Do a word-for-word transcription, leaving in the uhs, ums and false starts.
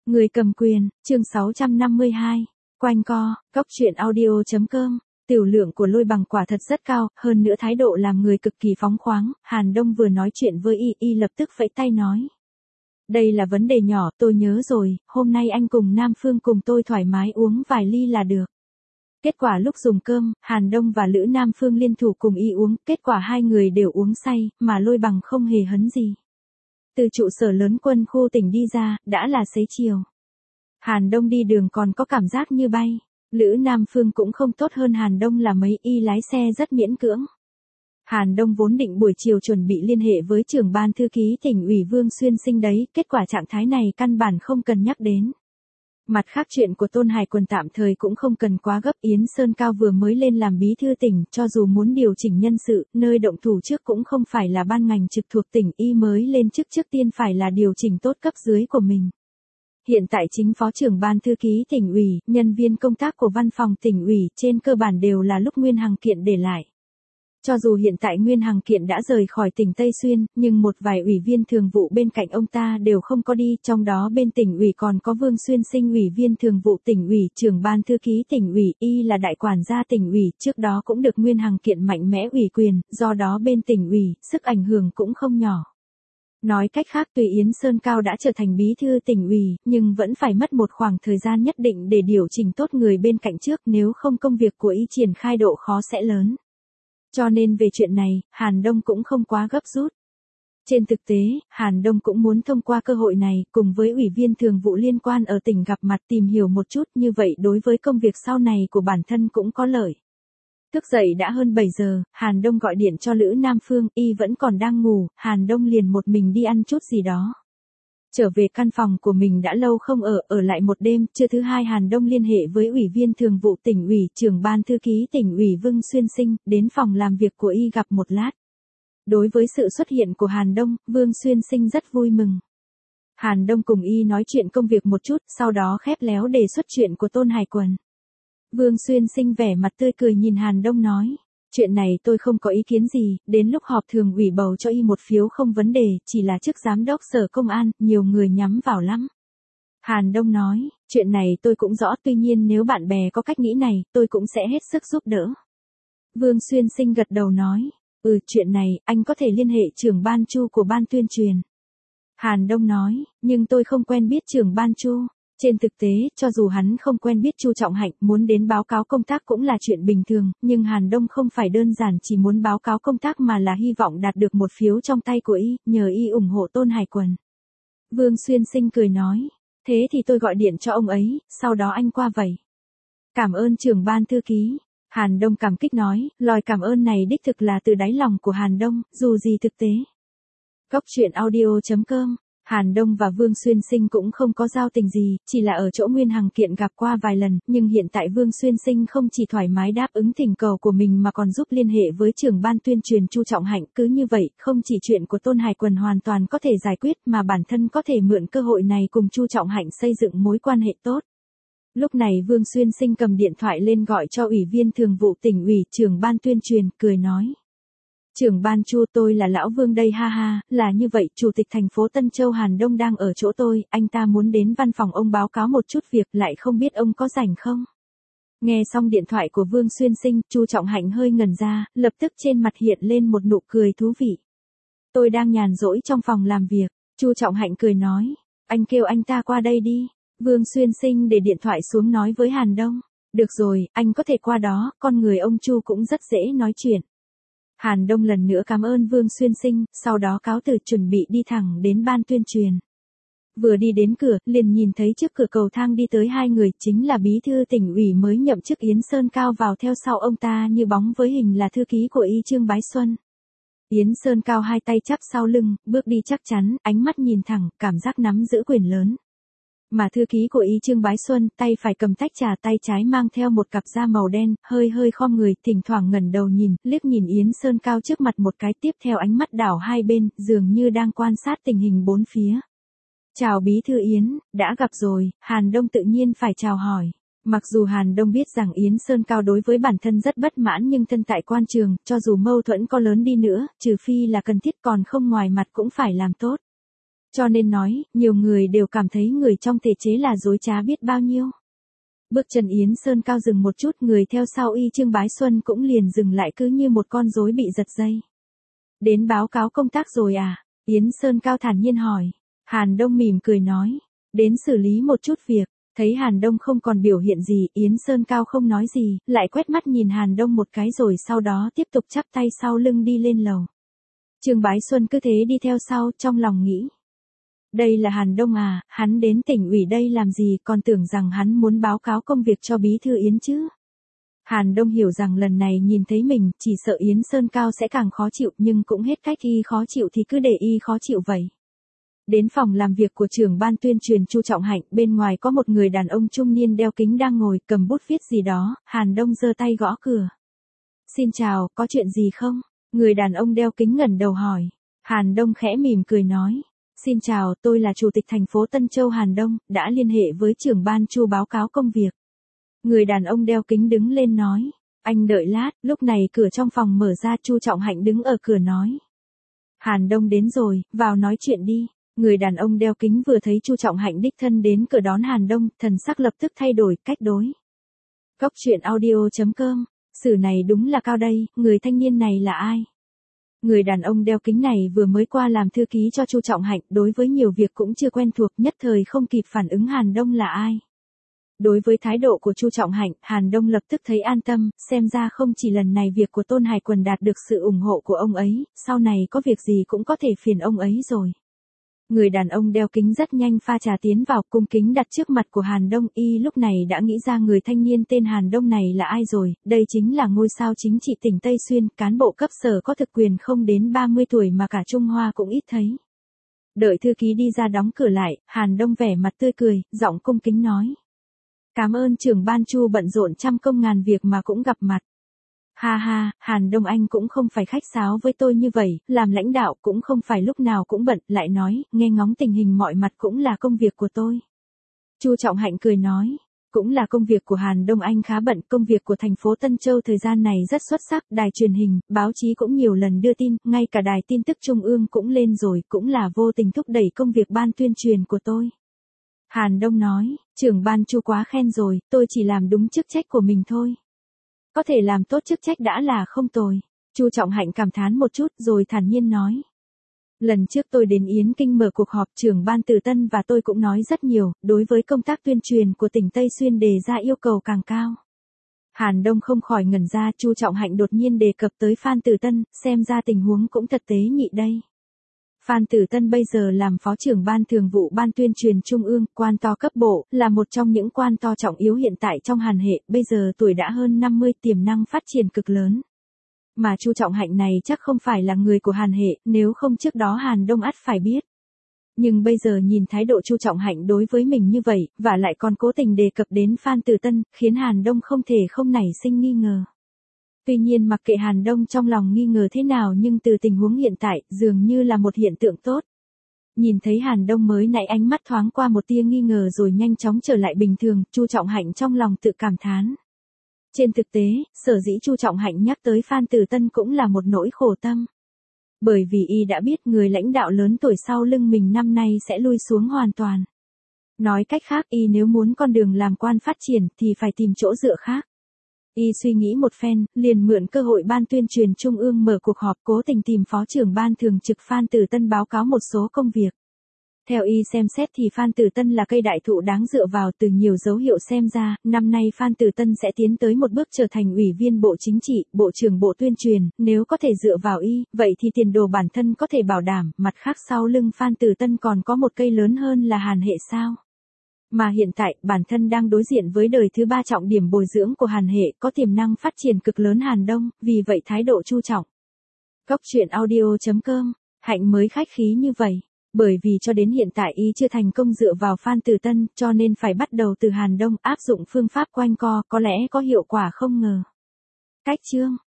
Người cầm quyền, chương sáu trăm năm mươi hai, quanh co, góc truyện audio.com, tiểu lượng của Lôi Bằng quả thật rất cao, hơn nữa thái độ làm người cực kỳ phóng khoáng, Hàn Đông vừa nói chuyện với y, y lập tức vẫy tay nói. Đây là vấn đề nhỏ, tôi nhớ rồi, hôm nay anh cùng Nam Phương cùng tôi thoải mái uống vài ly là được. Kết quả lúc dùng cơm, Hàn Đông và Lữ Nam Phương liên thủ cùng y uống, kết quả hai người đều uống say, mà Lôi Bằng không hề hấn gì. Từ trụ sở lớn quân khu tỉnh đi ra, đã là xế chiều. Hàn Đông đi đường còn có cảm giác như bay. Lữ Nam Phương cũng không tốt hơn Hàn Đông là mấy, y lái xe rất miễn cưỡng. Hàn Đông vốn định buổi chiều chuẩn bị liên hệ với trưởng ban thư ký tỉnh ủy Vương Xuyên Sinh đấy, kết quả trạng thái này căn bản không cần nhắc đến. Mặt khác chuyện của Tôn Hải Quân tạm thời cũng không cần quá gấp, Yến Sơn Cao vừa mới lên làm bí thư tỉnh, cho dù muốn điều chỉnh nhân sự, nơi động thủ trước cũng không phải là ban ngành trực thuộc tỉnh, y mới lên chức trước tiên phải là điều chỉnh tốt cấp dưới của mình. Hiện tại chính phó trưởng ban thư ký tỉnh ủy, nhân viên công tác của văn phòng tỉnh ủy trên cơ bản đều là lúc Nguyên Hằng Kiện để lại. Cho dù hiện tại Nguyên Hằng Kiện đã rời khỏi tỉnh Tây Xuyên, nhưng một vài ủy viên thường vụ bên cạnh ông ta đều không có đi, trong đó bên tỉnh ủy còn có Vương Xuyên Sinh ủy viên thường vụ tỉnh ủy, trưởng ban thư ký tỉnh ủy, y là đại quản gia tỉnh ủy, trước đó cũng được Nguyên Hằng Kiện mạnh mẽ ủy quyền, do đó bên tỉnh ủy, sức ảnh hưởng cũng không nhỏ. Nói cách khác tuy Yến Sơn Cao đã trở thành bí thư tỉnh ủy, nhưng vẫn phải mất một khoảng thời gian nhất định để điều chỉnh tốt người bên cạnh trước, nếu không công việc của y triển khai độ khó sẽ lớn. Cho nên về chuyện này, Hàn Đông cũng không quá gấp rút. Trên thực tế, Hàn Đông cũng muốn thông qua cơ hội này, cùng với ủy viên thường vụ liên quan ở tỉnh gặp mặt tìm hiểu một chút, như vậy đối với công việc sau này của bản thân cũng có lợi. Thức dậy đã hơn bảy giờ, Hàn Đông gọi điện cho Lữ Nam Phương, y vẫn còn đang ngủ, Hàn Đông liền một mình đi ăn chút gì đó. Trở về căn phòng của mình đã lâu không ở, ở lại một đêm, trưa thứ hai Hàn Đông liên hệ với ủy viên thường vụ tỉnh ủy, trưởng ban thư ký tỉnh ủy Vương Xuyên Sinh, đến phòng làm việc của y gặp một lát. Đối với sự xuất hiện của Hàn Đông, Vương Xuyên Sinh rất vui mừng. Hàn Đông cùng y nói chuyện công việc một chút, sau đó khép léo đề xuất chuyện của Tôn Hải Quân. Vương Xuyên Sinh vẻ mặt tươi cười nhìn Hàn Đông nói. Chuyện này tôi không có ý kiến gì, đến lúc họp thường ủy bầu cho y một phiếu không vấn đề, chỉ là chức giám đốc sở công an, nhiều người nhắm vào lắm. Hàn Đông nói, chuyện này tôi cũng rõ, tuy nhiên nếu bạn bè có cách nghĩ này, tôi cũng sẽ hết sức giúp đỡ. Vương Xuyên Sinh gật đầu nói, ừ chuyện này, anh có thể liên hệ trưởng ban Chu của ban tuyên truyền. Hàn Đông nói, nhưng tôi không quen biết trưởng ban Chu. Trên thực tế, cho dù hắn không quen biết Chu Trọng Hạnh, muốn đến báo cáo công tác cũng là chuyện bình thường, nhưng Hàn Đông không phải đơn giản chỉ muốn báo cáo công tác mà là hy vọng đạt được một phiếu trong tay của y, nhờ y ủng hộ Tôn Hải Quân. Vương Xuyên Sinh cười nói, thế thì tôi gọi điện cho ông ấy, sau đó anh qua vậy. Cảm ơn trưởng ban thư ký. Hàn Đông cảm kích nói, lời cảm ơn này đích thực là từ đáy lòng của Hàn Đông, dù gì thực tế. Góc truyện audio.com. Hàn Đông và Vương Xuyên Sinh cũng không có giao tình gì, chỉ là ở chỗ Nguyên Hằng Kiện gặp qua vài lần, nhưng hiện tại Vương Xuyên Sinh không chỉ thoải mái đáp ứng thỉnh cầu của mình mà còn giúp liên hệ với trưởng ban tuyên truyền Chu Trọng Hạnh, cứ như vậy, không chỉ chuyện của Tôn Hải Quân hoàn toàn có thể giải quyết mà bản thân có thể mượn cơ hội này cùng Chu Trọng Hạnh xây dựng mối quan hệ tốt. Lúc này Vương Xuyên Sinh cầm điện thoại lên gọi cho ủy viên thường vụ tỉnh ủy, trưởng ban tuyên truyền, cười nói. Trưởng ban Chu, tôi là lão Vương đây, ha ha, là như vậy, chủ tịch thành phố Tân Châu Hàn Đông đang ở chỗ tôi, anh ta muốn đến văn phòng ông báo cáo một chút việc, lại không biết ông có rảnh không? Nghe xong điện thoại của Vương Xuyên Sinh, Chu Trọng Hạnh hơi ngẩn ra, lập tức trên mặt hiện lên một nụ cười thú vị. Tôi đang nhàn rỗi trong phòng làm việc, Chu Trọng Hạnh cười nói, anh kêu anh ta qua đây đi. Vương Xuyên Sinh để điện thoại xuống nói với Hàn Đông, được rồi, anh có thể qua đó, con người ông Chu cũng rất dễ nói chuyện. Hàn Đông lần nữa cảm ơn Vương Xuyên Sinh, sau đó cáo từ chuẩn bị đi thẳng đến ban tuyên truyền. Vừa đi đến cửa, liền nhìn thấy trước cửa cầu thang đi tới hai người, chính là bí thư tỉnh ủy mới nhậm chức Yến Sơn Cao, vào theo sau ông ta như bóng với hình là thư ký của y Trương Bái Xuân. Yến Sơn Cao hai tay chắp sau lưng, bước đi chắc chắn, ánh mắt nhìn thẳng, cảm giác nắm giữ quyền lớn. Mà thư ký của y Trương Bái Xuân, tay phải cầm tách trà, tay trái mang theo một cặp da màu đen, hơi hơi khom người, thỉnh thoảng ngẩng đầu nhìn, liếc nhìn Yến Sơn Cao trước mặt một cái, tiếp theo ánh mắt đảo hai bên, dường như đang quan sát tình hình bốn phía. Chào bí thư Yến, đã gặp rồi, Hàn Đông tự nhiên phải chào hỏi. Mặc dù Hàn Đông biết rằng Yến Sơn Cao đối với bản thân rất bất mãn, nhưng thân tại quan trường, cho dù mâu thuẫn có lớn đi nữa, trừ phi là cần thiết, còn không ngoài mặt cũng phải làm tốt. Cho nên nói, nhiều người đều cảm thấy người trong thể chế là dối trá biết bao nhiêu. Bước chân Yến Sơn Cao dừng một chút, người theo sau y Trương Bái Xuân cũng liền dừng lại cứ như một con rối bị giật dây. Đến báo cáo công tác rồi à? Yến Sơn Cao thản nhiên hỏi. Hàn Đông mỉm cười nói. Đến xử lý một chút việc. Thấy Hàn Đông không còn biểu hiện gì, Yến Sơn Cao không nói gì, lại quét mắt nhìn Hàn Đông một cái rồi sau đó tiếp tục chắp tay sau lưng đi lên lầu. Trương Bái Xuân cứ thế đi theo sau, trong lòng nghĩ. Đây là Hàn Đông à, hắn đến tỉnh ủy đây làm gì, còn tưởng rằng hắn muốn báo cáo công việc cho bí thư Yến chứ. Hàn Đông hiểu rằng lần này nhìn thấy mình, chỉ sợ Yến Sơn Cao sẽ càng khó chịu, nhưng cũng hết cách, y khó chịu thì cứ để y khó chịu vậy. Đến phòng làm việc của trưởng ban tuyên truyền Chu Trọng Hạnh, bên ngoài có một người đàn ông trung niên đeo kính đang ngồi cầm bút viết gì đó, Hàn Đông giơ tay gõ cửa. Xin chào, có chuyện gì không? Người đàn ông đeo kính ngẩng đầu hỏi. Hàn Đông khẽ mỉm cười nói. Xin chào, tôi là Chủ tịch thành phố Tân Châu Hàn Đông, đã liên hệ với trưởng ban Chu báo cáo công việc. Người đàn ông đeo kính đứng lên nói. Anh đợi lát, lúc này cửa trong phòng mở ra, Chu Trọng Hạnh đứng ở cửa nói. Hàn Đông đến rồi, vào nói chuyện đi. Người đàn ông đeo kính vừa thấy Chu Trọng Hạnh đích thân đến cửa đón Hàn Đông, thần sắc lập tức thay đổi, cách đối. Góc truyện audio chấm com, xử này đúng là cao đây, người thanh niên này là ai? Người đàn ông đeo kính này vừa mới qua làm thư ký cho Chu Trọng Hạnh, đối với nhiều việc cũng chưa quen thuộc, nhất thời không kịp phản ứng Hàn Đông là ai. Đối với thái độ của Chu Trọng Hạnh, Hàn Đông lập tức thấy an tâm, xem ra không chỉ lần này việc của Tôn Hải Quần đạt được sự ủng hộ của ông ấy, sau này có việc gì cũng có thể phiền ông ấy rồi. Người đàn ông đeo kính rất nhanh pha trà tiến vào, cung kính đặt trước mặt của Hàn Đông, y lúc này đã nghĩ ra người thanh niên tên Hàn Đông này là ai rồi, đây chính là ngôi sao chính trị tỉnh Tây Xuyên, cán bộ cấp sở có thực quyền không đến ba mươi tuổi mà cả Trung Hoa cũng ít thấy. Đợi thư ký đi ra đóng cửa lại, Hàn Đông vẻ mặt tươi cười, giọng cung kính nói. Cảm ơn trưởng ban Chu bận rộn trăm công ngàn việc mà cũng gặp mặt. Ha ha, Hàn Đông anh cũng không phải khách sáo với tôi như vậy, làm lãnh đạo cũng không phải lúc nào cũng bận, lại nói, nghe ngóng tình hình mọi mặt cũng là công việc của tôi. Chu Trọng Hạnh cười nói, cũng là công việc của Hàn Đông anh khá bận, công việc của thành phố Tân Châu thời gian này rất xuất sắc, đài truyền hình, báo chí cũng nhiều lần đưa tin, ngay cả đài tin tức trung ương cũng lên rồi, cũng là vô tình thúc đẩy công việc ban tuyên truyền của tôi. Hàn Đông nói, trưởng ban Chu quá khen rồi, tôi chỉ làm đúng chức trách của mình thôi. Có thể làm tốt chức trách đã là không tồi. Chu Trọng Hạnh cảm thán một chút rồi thản nhiên nói. Lần trước tôi đến Yến Kinh mở cuộc họp, trưởng ban Từ Tân và tôi cũng nói rất nhiều, đối với công tác tuyên truyền của tỉnh Tây Xuyên đề ra yêu cầu càng cao. Hàn Đông không khỏi ngẩn ra, Chu Trọng Hạnh đột nhiên đề cập tới Phan Từ Tân, xem ra tình huống cũng thật tế nhị đây. Phan Tử Tân bây giờ làm phó trưởng ban thường vụ ban tuyên truyền trung ương, quan to cấp bộ, là một trong những quan to trọng yếu hiện tại trong Hàn hệ, bây giờ tuổi đã hơn năm mươi, tiềm năng phát triển cực lớn. Mà Chu Trọng Hạnh này chắc không phải là người của Hàn hệ, nếu không trước đó Hàn Đông ắt phải biết. Nhưng bây giờ nhìn thái độ Chu Trọng Hạnh đối với mình như vậy, và lại còn cố tình đề cập đến Phan Tử Tân, khiến Hàn Đông không thể không nảy sinh nghi ngờ. Tuy nhiên mặc kệ Hàn Đông trong lòng nghi ngờ thế nào nhưng từ tình huống hiện tại, dường như là một hiện tượng tốt. Nhìn thấy Hàn Đông mới nãy ánh mắt thoáng qua một tia nghi ngờ rồi nhanh chóng trở lại bình thường, Chu Trọng Hạnh trong lòng tự cảm thán. Trên thực tế, sở dĩ Chu Trọng Hạnh nhắc tới Phan Tử Tân cũng là một nỗi khổ tâm. Bởi vì y đã biết người lãnh đạo lớn tuổi sau lưng mình năm nay sẽ lui xuống hoàn toàn. Nói cách khác, y nếu muốn con đường làm quan phát triển thì phải tìm chỗ dựa khác. Y suy nghĩ một phen, liền mượn cơ hội ban tuyên truyền trung ương mở cuộc họp, cố tình tìm phó trưởng ban thường trực Phan Tử Tân báo cáo một số công việc. Theo y xem xét thì Phan Tử Tân là cây đại thụ đáng dựa vào, từ nhiều dấu hiệu xem ra, năm nay Phan Tử Tân sẽ tiến tới một bước trở thành ủy viên Bộ Chính trị, Bộ trưởng Bộ Tuyên truyền, nếu có thể dựa vào y, vậy thì tiền đồ bản thân có thể bảo đảm, mặt khác sau lưng Phan Tử Tân còn có một cây lớn hơn là Hàn hệ sao. Mà hiện tại, bản thân đang đối diện với đời thứ ba trọng điểm bồi dưỡng của Hàn hệ, có tiềm năng phát triển cực lớn Hàn Đông, vì vậy thái độ chu trọng. Góc truyện audio chấm com, Hạnh mới khách khí như vậy. Bởi vì cho đến hiện tại y chưa thành công dựa vào Phan Tử Tân, cho nên phải bắt đầu từ Hàn Đông, áp dụng phương pháp quanh co, có lẽ có hiệu quả không ngờ. Cách chương